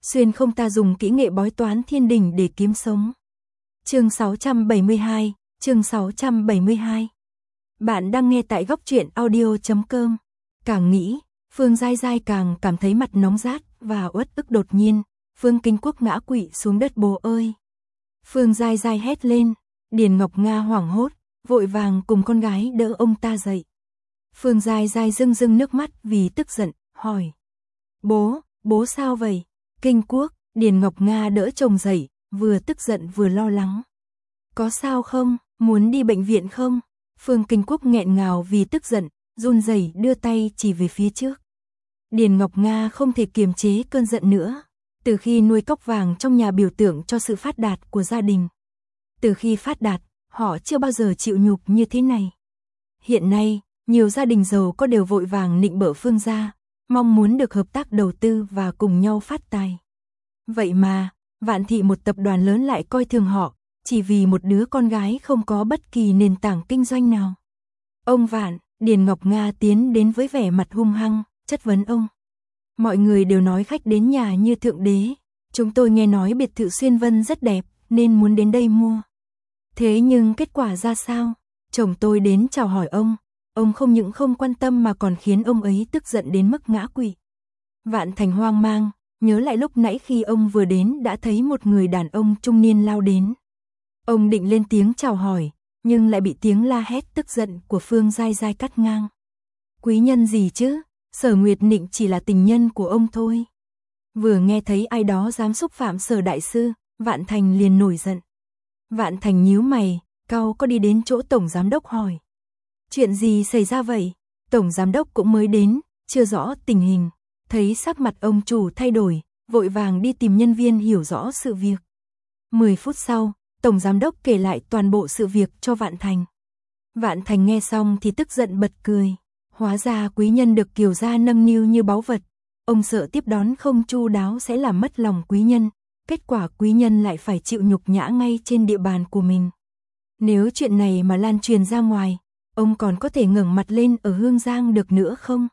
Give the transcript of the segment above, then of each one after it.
xuyên không ta dùng kỹ nghệ bói toán thiên đình để kiếm sống. Chương 672. Bạn đang nghe tại góc truyện audio.com. Càng nghĩ, Phương Giai Giai càng cảm thấy mặt nóng rát và uất ức. Đột nhiên, Phương Kinh Quốc ngã quỵ xuống đất. Bố ơi! Phương Giai Giai hét lên. Điền Ngọc Nga hoảng hốt, vội vàng cùng con gái đỡ ông ta dậy. Phương Giai Giai rưng rưng nước mắt vì tức giận, hỏi. Bố sao vậy? Kinh Quốc, Điền Ngọc Nga đỡ chồng dậy, vừa tức giận vừa lo lắng. Có sao không? Muốn đi bệnh viện không? Phương Kinh Quốc nghẹn ngào vì tức giận, run rẩy đưa tay chỉ về phía trước. Điền Ngọc Nga không thể kiềm chế cơn giận nữa. Từ khi nuôi cóc vàng trong nhà biểu tượng cho sự phát đạt của gia đình. Từ khi phát đạt, họ chưa bao giờ chịu nhục như thế này. Hiện nay, nhiều gia đình giàu có đều vội vàng nịnh bợ Phương gia, mong muốn được hợp tác đầu tư và cùng nhau phát tài. Vậy mà, Vạn Thị, một tập đoàn lớn, lại coi thường họ, chỉ vì một đứa con gái không có bất kỳ nền tảng kinh doanh nào. Ông Vạn, Điền Ngọc Nga tiến đến với vẻ mặt hung hăng, chất vấn ông. Mọi người đều nói khách đến nhà như thượng đế. Chúng tôi nghe nói biệt thự Xuyên Vân rất đẹp, nên muốn đến đây mua. Thế nhưng kết quả ra sao? Chồng tôi đến chào hỏi ông không những không quan tâm mà còn khiến ông ấy tức giận đến mức ngã quỵ. Vạn Thành hoang mang, nhớ lại lúc nãy khi ông vừa đến đã thấy một người đàn ông trung niên lao đến. Ông định lên tiếng chào hỏi, nhưng lại bị tiếng la hét tức giận của Phương Giai Giai cắt ngang. Quý nhân gì chứ? Sở Nguyệt Nịnh chỉ là tình nhân của ông thôi. Vừa nghe thấy ai đó dám xúc phạm Sở đại sư, Vạn Thành liền nổi giận. Vạn Thành nhíu mày, cau có đi đến chỗ tổng giám đốc hỏi. Chuyện gì xảy ra vậy? Tổng giám đốc cũng mới đến, chưa rõ tình hình. Thấy sắc mặt ông chủ thay đổi, vội vàng đi tìm nhân viên hiểu rõ sự việc. 10 phút sau, tổng giám đốc kể lại toàn bộ sự việc cho Vạn Thành. Vạn Thành nghe xong thì tức giận bật cười. Hóa ra quý nhân được Kiều gia nâng niu như báu vật. Ông sợ tiếp đón không chu đáo sẽ làm mất lòng quý nhân. Kết quả quý nhân lại phải chịu nhục nhã ngay trên địa bàn của mình. Nếu chuyện này mà lan truyền ra ngoài, ông còn có thể ngẩng mặt lên ở Hương Giang được nữa không?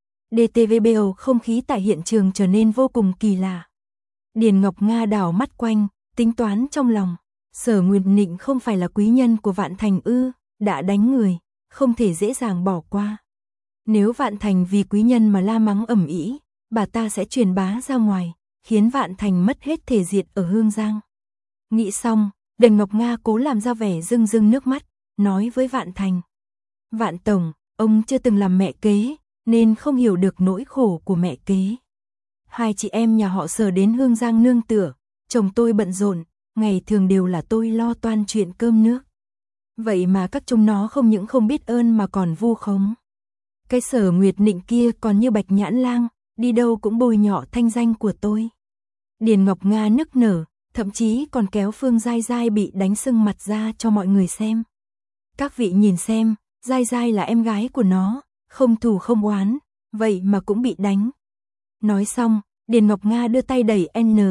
DTVBO, không khí tại hiện trường trở nên vô cùng kỳ lạ. Điền Ngọc Nga đảo mắt quanh, tính toán trong lòng. Sở Nguyệt Nịnh không phải là quý nhân của Vạn Thành ư? Đã đánh người, không thể dễ dàng bỏ qua. Nếu Vạn Thành vì quý nhân mà la mắng ầm ĩ, bà ta sẽ truyền bá ra ngoài, khiến Vạn Thành mất hết thể diện ở Hương Giang. Nghĩ xong, Điền Ngọc Nga cố làm ra vẻ rưng rưng nước mắt, nói với Vạn Thành. Vạn tổng, ông chưa từng làm mẹ kế, nên không hiểu được nỗi khổ của mẹ kế. Hai chị em nhà họ Sở đến Hương Giang nương tựa, chồng tôi bận rộn, ngày thường đều là tôi lo toan chuyện cơm nước. Vậy mà các chúng nó không những không biết ơn mà còn vu khống. Cái Sở Nguyệt Nịnh kia còn như bạch nhãn lang, đi đâu cũng bôi nhọ thanh danh của tôi. Điền Ngọc Nga nức nở, thậm chí còn kéo Phương Giai Giai bị đánh sưng mặt ra cho mọi người xem. Các vị nhìn xem, Giai Giai là em gái của nó, không thù không oán, vậy mà cũng bị đánh. Nói xong, Điền Ngọc Nga đưa tay đẩy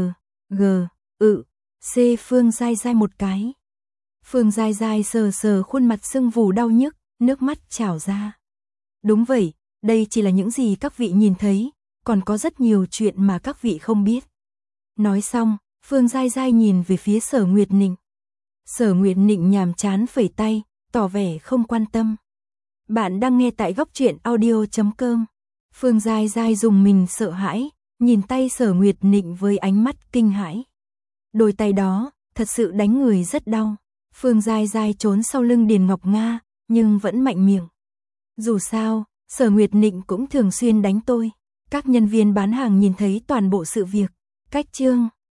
C Phương Giai Giai một cái. Phương Giai Giai sờ sờ khuôn mặt sưng vù đau nhức, nước mắt trào ra. Đúng vậy, đây chỉ là những gì các vị nhìn thấy, còn có rất nhiều chuyện mà các vị không biết. Nói xong, Phương Giai Giai nhìn về phía Sở Nguyệt Nịnh. Sở Nguyệt Nịnh nhàm chán phẩy tay, tỏ vẻ không quan tâm. Bạn đang nghe tại góc truyện audio.com. Phương Giai Giai dùng mình sợ hãi, nhìn tay Sở Nguyệt Nịnh với ánh mắt kinh hãi. Đôi tay đó, thật sự đánh người rất đau. Phương Giai Giai trốn sau lưng Điền Ngọc Nga, nhưng vẫn mạnh miệng. Dù sao, Sở Nguyệt Nịnh cũng thường xuyên đánh tôi. Các nhân viên bán hàng nhìn thấy toàn bộ sự việc. Cách chương